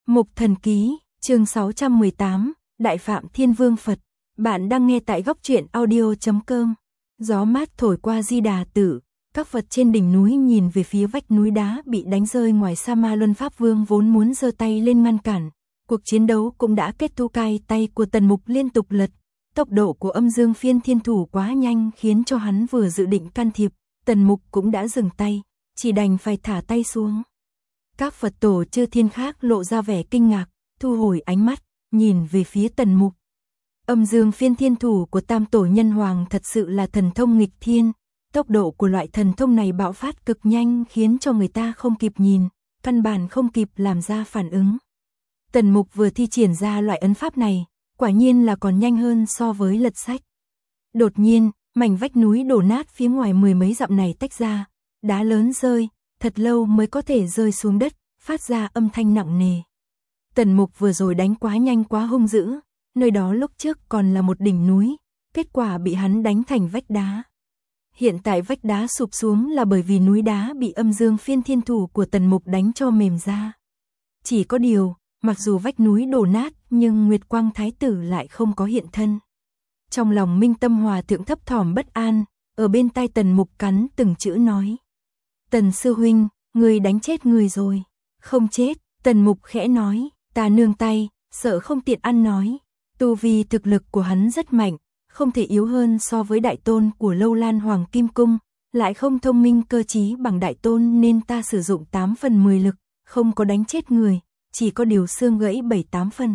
Mục Thần Ký, chương 618, Đại Phạm Thiên Vương Phật. Bạn đang nghe tại góc truyện audio.com. Gió mát thổi qua Di Đà Tự, các Phật trên đỉnh núi nhìn về phía vách núi đá bị đánh rơi ngoài xa. Ma Luân Pháp Vương vốn muốn giơ tay lên ngăn cản. Cuộc chiến đấu cũng đã kết thúc. Tay của Tần Mục liên tục lật. Tốc độ của Âm Dương Phiên Thiên Thủ quá nhanh khiến cho hắn vừa dự định can thiệp, Tần Mục cũng đã dừng tay, chỉ đành phải thả tay xuống. Các Phật tổ chư thiên khác lộ ra vẻ kinh ngạc, thu hồi ánh mắt, nhìn về phía Tần Mục. Âm Dương Phiên Thiên Thủ của Tam Tổ Nhân Hoàng thật sự là thần thông nghịch thiên, tốc độ của loại thần thông này bạo phát cực nhanh khiến cho người ta không kịp nhìn, căn bản không kịp làm ra phản ứng. Tần Mục vừa thi triển ra loại ấn pháp này, quả nhiên là còn nhanh hơn so với lật sách. Đột nhiên, mảnh vách núi đổ nát phía ngoài mười mấy dặm này tách ra, đá lớn rơi, thật lâu mới có thể rơi xuống đất, phát ra âm thanh nặng nề. Tần Mục vừa rồi đánh quá nhanh quá hung dữ, nơi đó lúc trước còn là một đỉnh núi, kết quả bị hắn đánh thành vách đá. Hiện tại vách đá sụp xuống là bởi vì núi đá bị Âm Dương Phiên Thiên Thủ của Tần Mục đánh cho mềm ra. Chỉ có điều, mặc dù vách núi đổ nát nhưng Nguyệt Quang Thái Tử lại không có hiện thân. Trong lòng Minh Tâm Hòa Thượng thấp thỏm bất an, ở bên tai Tần Mục cắn từng chữ nói. Tần sư huynh, người đánh chết người rồi. Không chết, Tần Mục khẽ nói, ta nương tay, sợ không tiện ăn nói. Tu vi thực lực của hắn rất mạnh, không thể yếu hơn so với đại tôn của Lâu Lan Hoàng Kim Cung, lại không thông minh cơ trí bằng đại tôn nên ta sử dụng 8 phần 10 lực, không có đánh chết người, chỉ có điều xương gãy 7-8 phần.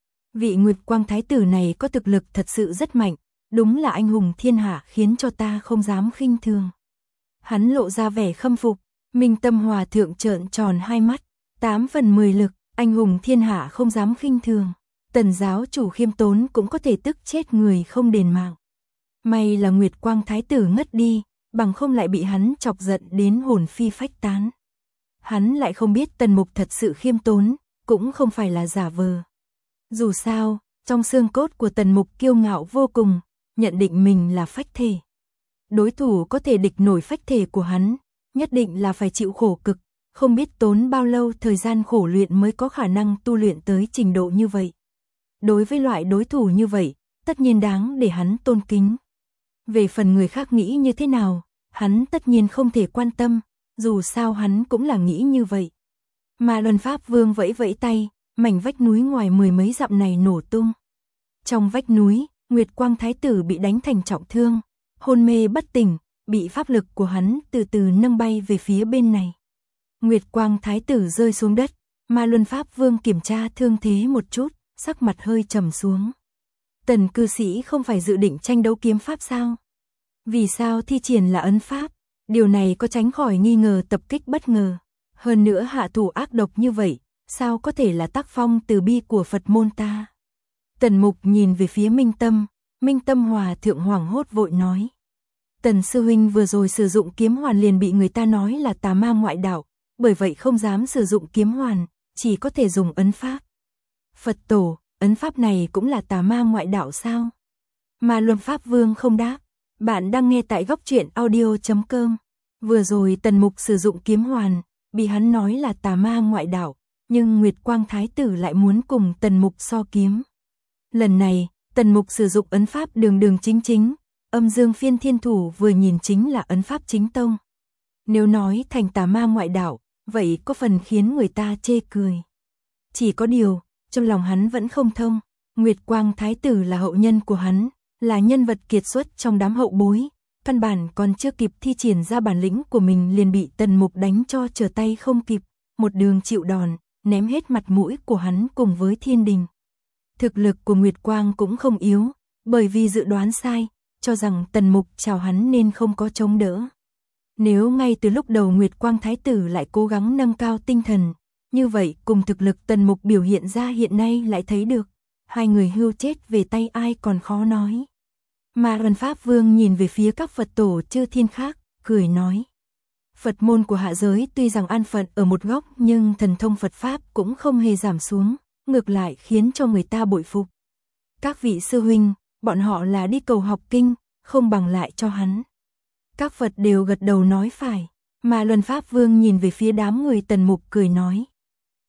Vị Nguyệt Quang Thái Tử này có thực lực thật sự rất mạnh, đúng là anh hùng thiên hạ khiến cho ta không dám khinh thường. Hắn lộ ra vẻ khâm phục, Minh Tâm Hòa Thượng trợn tròn hai mắt, 8 phần 10 lực, anh hùng thiên hạ không dám khinh thường. Tần giáo chủ khiêm tốn cũng có thể tức chết người không đền mạng. May là Nguyệt Quang Thái Tử ngất đi, bằng không lại bị hắn chọc giận đến hồn phi phách tán. Hắn lại không biết Tần Mục thật sự khiêm tốn, cũng không phải là giả vờ. Dù sao, trong xương cốt của Tần Mục kiêu ngạo vô cùng, nhận định mình là phách thể. Đối thủ có thể địch nổi phách thể của hắn, nhất định là phải chịu khổ cực, không biết tốn bao lâu thời gian khổ luyện mới có khả năng tu luyện tới trình độ như vậy. Đối với loại đối thủ như vậy, tất nhiên đáng để hắn tôn kính. Về phần người khác nghĩ như thế nào, hắn tất nhiên không thể quan tâm, dù sao hắn cũng là nghĩ như vậy. Mà Luân Pháp Vương vẫy vẫy tay, mảnh vách núi ngoài mười mấy dặm này nổ tung. Trong vách núi, Nguyệt Quang Thái Tử bị đánh thành trọng thương, hôn mê bất tỉnh, bị pháp lực của hắn từ từ nâng bay về phía bên này. Nguyệt Quang Thái Tử rơi xuống đất, mà Luân Pháp Vương kiểm tra thương thế một chút, sắc mặt hơi trầm xuống. Tần cư sĩ không phải dự định tranh đấu kiếm pháp sao? Vì sao thi triển là ấn pháp? Điều này có tránh khỏi nghi ngờ tập kích bất ngờ. Hơn nữa hạ thủ ác độc như vậy, sao có thể là tác phong từ bi của Phật môn ta? Tần Mục nhìn về phía Minh Tâm Hòa Thượng hoảng hốt vội nói. Tần sư huynh vừa rồi sử dụng kiếm hoàn liền bị người ta nói là tà ma ngoại đạo, bởi vậy không dám sử dụng kiếm hoàn, chỉ có thể dùng ấn pháp. Phật tổ, ấn pháp này cũng là tà ma ngoại đạo sao? Mà Luân Pháp Vương không đáp. Bạn đang nghe tại góc truyện audio.com. Vừa rồi Tần Mục sử dụng kiếm hoàn, bị hắn nói là tà ma ngoại đạo, nhưng Nguyệt Quang Thái Tử lại muốn cùng Tần Mục so kiếm. Lần này, Tần Mục sử dụng ấn pháp đường đường chính chính, Âm Dương Phiên Thiên Thủ vừa nhìn chính là ấn pháp chính tông. Nếu nói thành tà ma ngoại đạo, vậy có phần khiến người ta chê cười. Chỉ có điều, trong lòng hắn vẫn không thông, Nguyệt Quang Thái Tử là hậu nhân của hắn, là nhân vật kiệt xuất trong đám hậu bối, căn bản còn chưa kịp thi triển ra bản lĩnh của mình liền bị Tần Mục đánh cho trở tay không kịp, một đường chịu đòn, ném hết mặt mũi của hắn cùng với thiên đình. Thực lực của Nguyệt Quang cũng không yếu, bởi vì dự đoán sai, cho rằng Tần Mục chào hắn nên không có chống đỡ. Nếu ngay từ lúc đầu Nguyệt Quang Thái Tử lại cố gắng nâng cao tinh thần, như vậy cùng thực lực Tần Mục biểu hiện ra hiện nay lại thấy được, hai người hưu chết về tay ai còn khó nói. Mà Luân Pháp Vương nhìn về phía các Phật tổ chư thiên khác, cười nói. Phật môn của hạ giới tuy rằng an phận ở một góc nhưng thần thông Phật Pháp cũng không hề giảm xuống, ngược lại khiến cho người ta bội phục. Các vị sư huynh, bọn họ là đi cầu học kinh, không bằng lại cho hắn. Các Phật đều gật đầu nói phải, mà Luân Pháp Vương nhìn về phía đám người Tần Mục cười nói.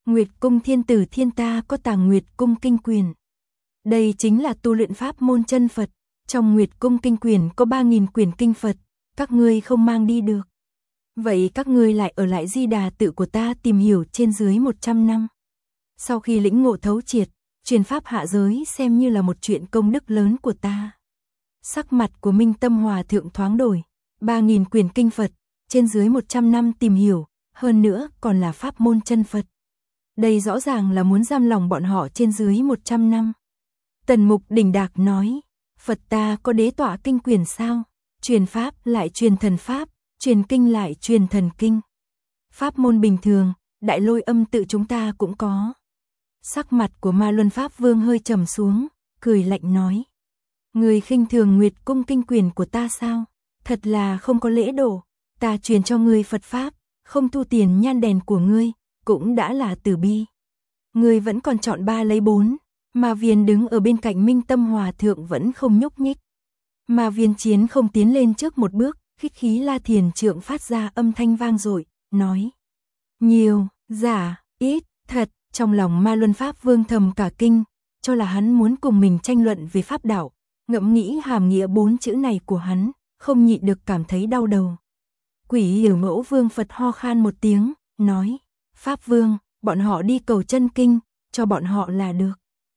Nguyệt cung thiên tử thiên ta có tàng Nguyệt cung kinh quyền. Đây chính là tu luyện pháp môn chân Phật, trong Nguyệt cung kinh quyền có 3.000 quyển kinh Phật, các ngươi không mang đi được. Vậy các ngươi lại ở lại Di Đà tự của ta tìm hiểu trên dưới 100 năm. Sau khi lĩnh ngộ thấu triệt, truyền pháp hạ giới xem như là một chuyện công đức lớn của ta. Sắc mặt của Minh Tâm Hòa thượng thoáng đổi, 3.000 quyển kinh Phật, trên dưới 100 năm tìm hiểu, hơn nữa còn là pháp môn chân Phật. Đây rõ ràng là muốn giam lòng bọn họ trên dưới 100 năm. Tần Mục đỉnh đạc nói, Phật ta có đế tọa kinh quyền sao? Truyền pháp lại truyền thần pháp, truyền kinh lại truyền thần kinh. Pháp môn bình thường, Đại Lôi Âm tự chúng ta cũng có. Sắc mặt của Ma Luân Pháp Vương hơi trầm xuống, cười lạnh nói. Người khinh thường Nguyệt cung kinh quyền của ta sao? Thật là không có lễ độ, ta truyền cho ngươi Phật Pháp, không thu tiền nhan đèn của ngươi, cũng đã là từ bi. Ngươi vẫn còn chọn 3 lấy 4, Ma Viên đứng ở bên cạnh Minh Tâm Hòa thượng vẫn không nhúc nhích. Ma Viên Chiến không tiến lên trước một bước, khích khí La Thiền trượng phát ra âm thanh vang dội, nói. Nhiều, giả, ít, thật, trong lòng Ma Luân Pháp Vương thầm cả kinh, cho là hắn muốn cùng mình tranh luận về pháp đạo, ngẫm nghĩ hàm nghĩa 4 chữ này của hắn, không nhịn được cảm thấy đau đầu. Quỷ Hiểu Mẫu Vương Phật ho khan một tiếng, nói, Pháp Vương, bọn họ đi cầu chân kinh, cho bọn họ là được.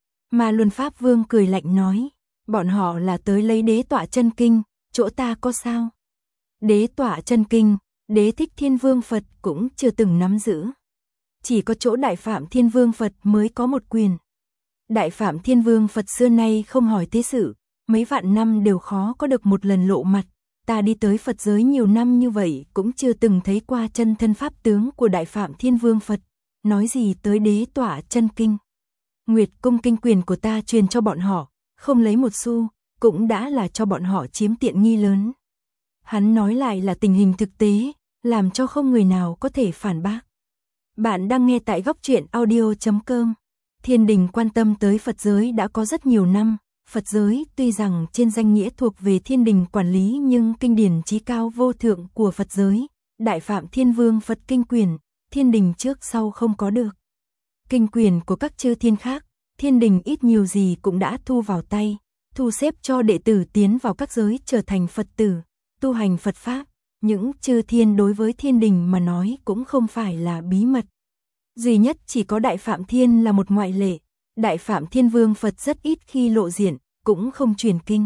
Ma Luân Pháp Vương cười lạnh nói, bọn họ là tới lấy đế tọa chân kinh, chỗ ta có sao? Đế tọa chân kinh, Đế Thích Thiên Vương Phật cũng chưa từng nắm giữ. Chỉ có chỗ Đại Phạm Thiên Vương Phật mới có một quyền. Đại Phạm Thiên Vương Phật xưa nay không hỏi thế sự, mấy vạn năm đều khó có được một lần lộ mặt. Ta đi tới Phật giới nhiều năm như vậy cũng chưa từng thấy qua chân thân pháp tướng của Đại Phạm Thiên Vương Phật, nói gì tới đế tọa chân kinh. Nguyệt cung kinh quyền của ta truyền cho bọn họ, không lấy một xu, cũng đã là cho bọn họ chiếm tiện nghi lớn. Hắn nói lại là tình hình thực tế, làm cho không người nào có thể phản bác. Bạn đang nghe tại Góc Truyện Audio.com. Thiên đình quan tâm tới Phật giới đã có rất nhiều năm. Phật giới tuy rằng trên danh nghĩa thuộc về thiên đình quản lý nhưng kinh điển chí cao vô thượng của Phật giới, Đại Phạm Thiên Vương Phật kinh quyền, thiên đình trước sau không có được. Kinh quyền của các chư thiên khác, thiên đình ít nhiều gì cũng đã thu vào tay, thu xếp cho đệ tử tiến vào các giới trở thành Phật tử, tu hành Phật Pháp. Những chư thiên đối với thiên đình mà nói cũng không phải là bí mật. Duy nhất chỉ có Đại Phạm Thiên là một ngoại lệ. Đại Phạm Thiên Vương Phật rất ít khi lộ diện, cũng không truyền kinh.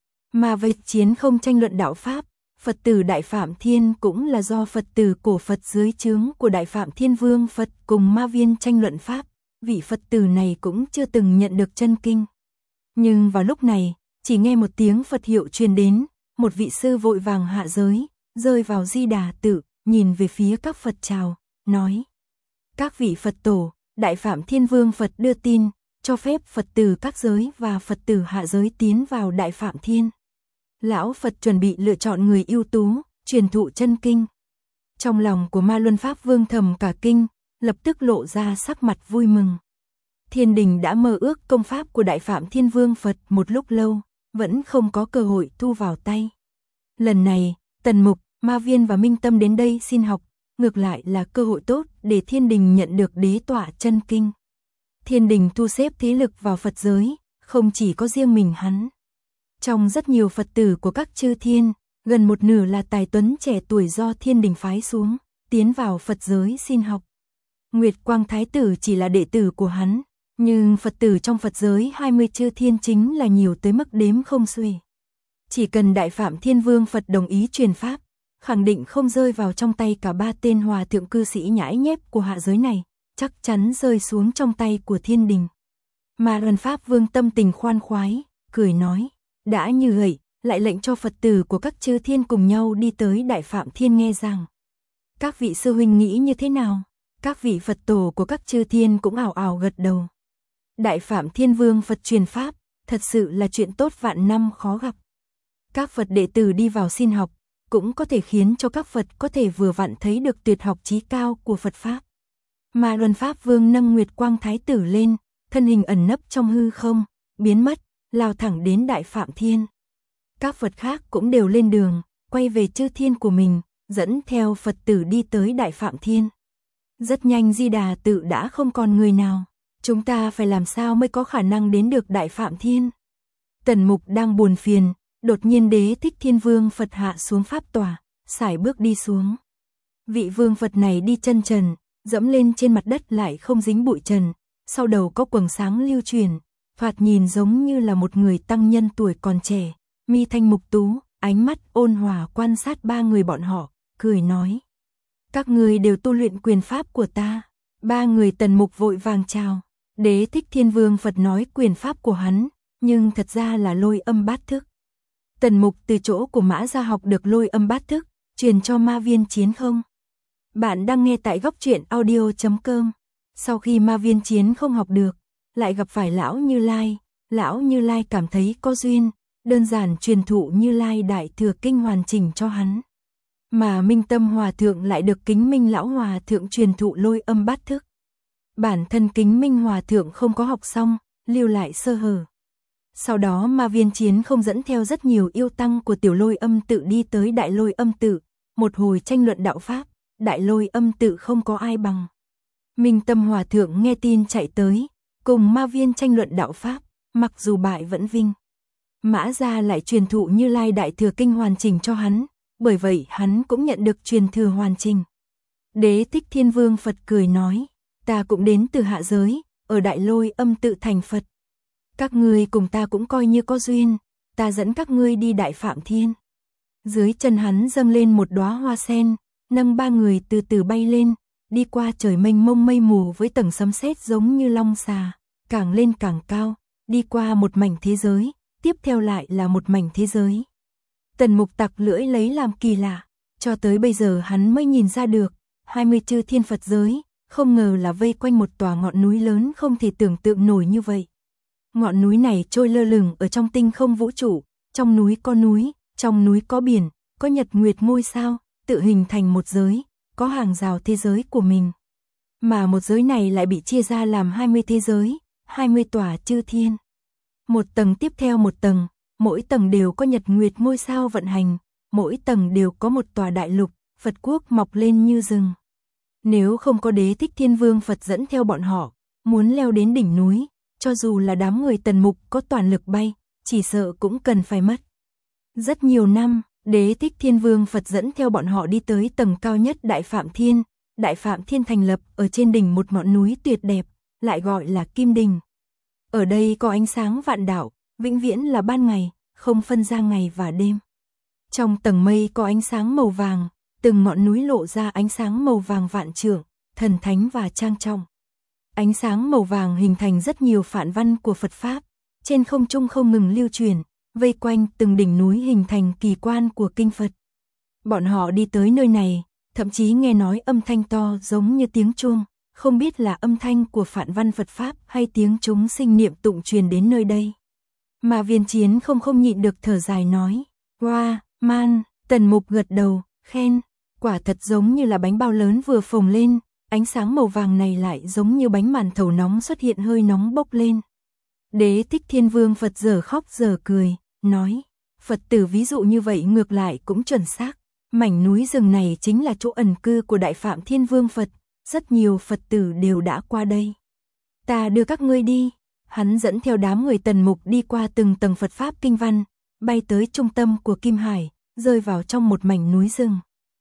Mà về chiến không tranh luận đạo Pháp, Phật tử Đại Phạm Thiên cũng là do Phật tử cổ Phật dưới trướng của Đại Phạm Thiên Vương Phật cùng Ma Viên tranh luận Pháp, vị Phật tử này cũng chưa từng nhận được chân kinh. Nhưng vào lúc này, chỉ nghe một tiếng Phật hiệu truyền đến, một vị sư vội vàng hạ giới, rơi vào Di Đà tự, nhìn về phía các Phật chào, nói. Các vị Phật tổ, Đại Phạm Thiên Vương Phật đưa tin, cho phép Phật tử các giới và Phật tử hạ giới tiến vào Đại Phạm Thiên. Lão Phật chuẩn bị lựa chọn người ưu tú, truyền thụ chân kinh. Trong lòng của Ma Luân Pháp Vương thầm cả kinh, lập tức lộ ra sắc mặt vui mừng. Thiên đình đã mơ ước công pháp của Đại Phạm Thiên Vương Phật một lúc lâu, vẫn không có cơ hội thu vào tay. Lần này, Tần Mục, Ma Viên và Minh Tâm đến đây xin học, ngược lại là cơ hội tốt để thiên đình nhận được đế tọa chân kinh. Thiên đình thu xếp thế lực vào Phật giới, không chỉ có riêng mình hắn. Trong rất nhiều Phật tử của các chư thiên, gần một nửa là tài tuấn trẻ tuổi do thiên đình phái xuống, tiến vào Phật giới xin học. Nguyệt Quang Thái tử chỉ là đệ tử của hắn, nhưng Phật tử trong Phật giới 20 chư thiên chính là nhiều tới mức đếm không xuể. Chỉ cần Đại Phạm Thiên Vương Phật đồng ý truyền pháp, khẳng định không rơi vào trong tay cả 3 tên hòa thượng cư sĩ nhãi nhép của hạ giới này, chắc chắn rơi xuống trong tay của thiên đình. Ma Luân Pháp Vương tâm tình khoan khoái, cười nói, đã như vậy, lại lệnh cho Phật tử của các chư thiên cùng nhau đi tới Đại Phạm Thiên nghe rằng. Các vị sư huynh nghĩ như thế nào? Các vị Phật tổ của các chư thiên cũng ảo ảo gật đầu. Đại Phạm Thiên Vương Phật truyền pháp, thật sự là chuyện tốt vạn năm khó gặp. Các Phật đệ tử đi vào xin học, cũng có thể khiến cho các Phật có thể vừa vặn thấy được tuyệt học chí cao của Phật Pháp. Ma Luân Pháp Vương nâng Nguyệt Quang Thái tử lên, thân hình ẩn nấp trong hư không, biến mất, lao thẳng đến Đại Phạm Thiên. Các Phật khác cũng đều lên đường, quay về chư thiên của mình, dẫn theo Phật tử đi tới Đại Phạm Thiên. Rất nhanh Di Đà Tự đã không còn người nào. Chúng ta phải làm sao mới có khả năng đến được Đại Phạm Thiên? Tần Mục đang buồn phiền, đột nhiên Đế Thích Thiên Vương Phật hạ xuống pháp tòa, sải bước đi xuống. Vị vương Phật này đi chân trần, dẫm lên trên mặt đất lại không dính bụi trần, sau đầu có quầng sáng lưu truyền, thoạt nhìn giống như là một người tăng nhân tuổi còn trẻ, mi thanh mục tú, ánh mắt ôn hòa quan sát ba người bọn họ, cười nói: các người đều tu luyện quyền pháp của ta. Ba người Tần Mục vội vàng chào. Đế Thích Thiên Vương Phật nói quyền pháp của hắn, nhưng thật ra là Lôi Âm Bát Thức. Tần Mục từ chỗ của Mã Gia học được Lôi Âm Bát Thức, truyền cho Ma Viên Chiến không. Bạn đang nghe tại góc truyện audio.com. Sau khi Ma Viên Chiến không học được, lại gặp phải Lão Như Lai. Lão Như Lai cảm thấy có duyên, đơn giản truyền thụ Như Lai Đại Thừa Kinh hoàn chỉnh cho hắn. Mà Minh Tâm Hòa Thượng lại được Kính Minh Lão Hòa Thượng truyền thụ Lôi Âm Bát Thức. Bản thân Kính Minh Hòa Thượng không có học xong, lưu lại sơ hở. Sau đó Ma Viên Chiến không dẫn theo rất nhiều yêu tăng của Tiểu Lôi Âm Tự đi tới Đại Lôi Âm Tự, một hồi tranh luận đạo pháp, Đại Lôi Âm Tự không có ai bằng. Minh Tâm Hòa Thượng nghe tin chạy tới, cùng Ma Viên tranh luận đạo pháp, mặc dù bại vẫn vinh. Mã Gia lại truyền thụ Như Lai Đại Thừa Kinh hoàn chỉnh cho hắn, bởi vậy hắn cũng nhận được truyền thừa hoàn chỉnh. Đế Thích Thiên Vương Phật cười nói: ta cũng đến từ hạ giới, ở Đại Lôi Âm Tự thành Phật. Các ngươi cùng ta cũng coi như có duyên, ta dẫn các ngươi đi Đại Phạm Thiên. Dưới chân hắn dâng lên một đóa hoa sen, nâng ba người từ từ bay lên, đi qua trời mênh mông mây mù với tầng sấm sét giống như long xà, càng lên càng cao, đi qua một mảnh thế giới, tiếp theo lại là một mảnh thế giới. Tần Mục tặc lưỡi lấy làm kỳ lạ, cho tới bây giờ hắn mới nhìn ra được, 20 chư thiên Phật giới, không ngờ là vây quanh một tòa ngọn núi lớn không thể tưởng tượng nổi như vậy. Ngọn núi này trôi lơ lửng ở trong tinh không vũ trụ, trong núi có núi, trong núi có biển, có nhật nguyệt ngôi sao, tự hình thành một giới, có hàng rào thế giới của mình. Mà một giới này lại bị chia ra làm 20 thế giới, 20 tòa chư thiên. Một tầng tiếp theo một tầng, mỗi tầng đều có nhật nguyệt ngôi sao vận hành, mỗi tầng đều có một tòa đại lục, Phật quốc mọc lên như rừng. Nếu không có Đế Thích Thiên Vương Phật dẫn theo bọn họ, muốn leo đến đỉnh núi, cho dù là đám người Tần Mục có toàn lực bay, chỉ sợ cũng cần phải mất rất nhiều năm. Đế Thích Thiên Vương Phật dẫn theo bọn họ đi tới tầng cao nhất Đại Phạm Thiên. Đại Phạm Thiên thành lập ở trên đỉnh một ngọn núi tuyệt đẹp, lại gọi là Kim Đình. Ở đây có ánh sáng vạn đạo, vĩnh viễn là ban ngày, không phân ra ngày và đêm. Trong tầng mây có ánh sáng màu vàng, từng ngọn núi lộ ra ánh sáng màu vàng vạn trượng, thần thánh và trang trọng. Ánh sáng màu vàng hình thành rất nhiều phản văn của Phật Pháp, trên không trung không ngừng lưu truyền, vây quanh từng đỉnh núi hình thành kỳ quan của kinh Phật. Bọn họ đi tới nơi này, thậm chí nghe nói âm thanh to giống như tiếng chuông, không biết là âm thanh của phản văn Phật Pháp hay tiếng chúng sinh niệm tụng truyền đến nơi đây. Mà Viên Chiến không nhịn được thở dài nói: "Wow, man." Tần Mục gật đầu, khen: "Quả thật giống như là bánh bao lớn vừa phồng lên, ánh sáng màu vàng này lại giống như bánh màn thầu nóng xuất hiện hơi nóng bốc lên." Đế Thích Thiên Vương Phật giờ khóc giờ cười, nói: "Phật tử ví dụ như vậy ngược lại cũng chuẩn xác. Mảnh núi rừng này chính là chỗ ẩn cư của Đại Phạm Thiên Vương Phật, rất nhiều Phật tử đều đã qua đây. Ta đưa các ngươi đi." Hắn dẫn theo đám người Tần Mục đi qua từng tầng Phật Pháp kinh văn, bay tới trung tâm của Kim Hải, rơi vào trong một mảnh núi rừng.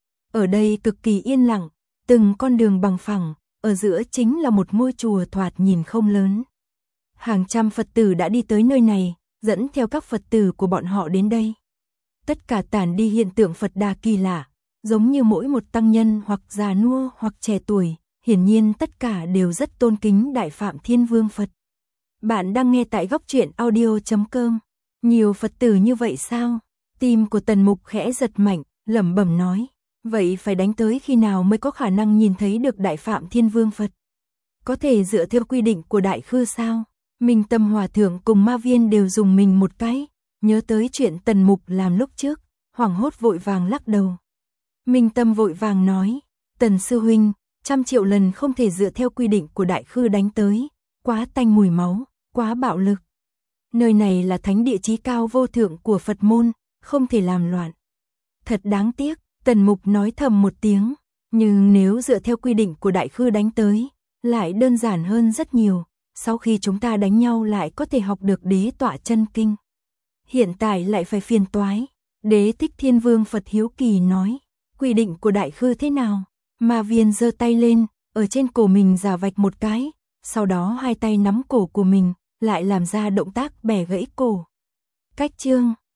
Ở đây cực kỳ yên lặng, từng con đường bằng phẳng, ở giữa chính là một ngôi chùa thoạt nhìn không lớn. Hàng trăm Phật tử đã đi tới nơi này, dẫn theo các Phật tử của bọn họ đến đây. Tất cả tản đi hiện tượng Phật Đà kỳ lạ, giống như mỗi một tăng nhân hoặc già nua hoặc trẻ tuổi, hiển nhiên tất cả đều rất tôn kính Đại Phạm Thiên Vương Phật. Bạn đang nghe tại góc truyện audio.com. Nhiều Phật tử như vậy sao? Tim của Tần Mục khẽ giật mạnh, lẩm bẩm nói: "Vậy phải đánh tới khi nào mới có khả năng nhìn thấy được Đại Phạm Thiên Vương Phật? Có thể dựa theo quy định của Đại Khư sao?" Minh Tâm Hòa Thượng cùng Ma Viên đều dùng mình một cái, nhớ tới chuyện Tần Mục làm lúc trước, hoảng hốt vội vàng lắc đầu. Minh Tâm vội vàng nói: "Tần sư huynh, 100 triệu lần không thể dựa theo quy định của Đại Khư đánh tới, quá tanh mùi máu, quá bạo lực. Nơi này là thánh địa chí cao vô thượng của Phật môn, không thể làm loạn." Thật đáng tiếc, Tần Mục nói thầm một tiếng, Nhưng nếu dựa theo quy định của đại khư đánh tới, lại đơn giản hơn rất nhiều, sau khi chúng ta đánh nhau lại có thể học được đế tọa chân kinh. Hiện tại lại phải phiền toái. Đế Thích Thiên Vương Phật hiếu kỳ nói, quy định của đại khư thế nào? Ma Viên giơ tay lên, ở trên cổ mình giả vạch một cái, sau đó hai tay nắm cổ của mình, lại làm ra động tác bẻ gãy cổ. Cách chương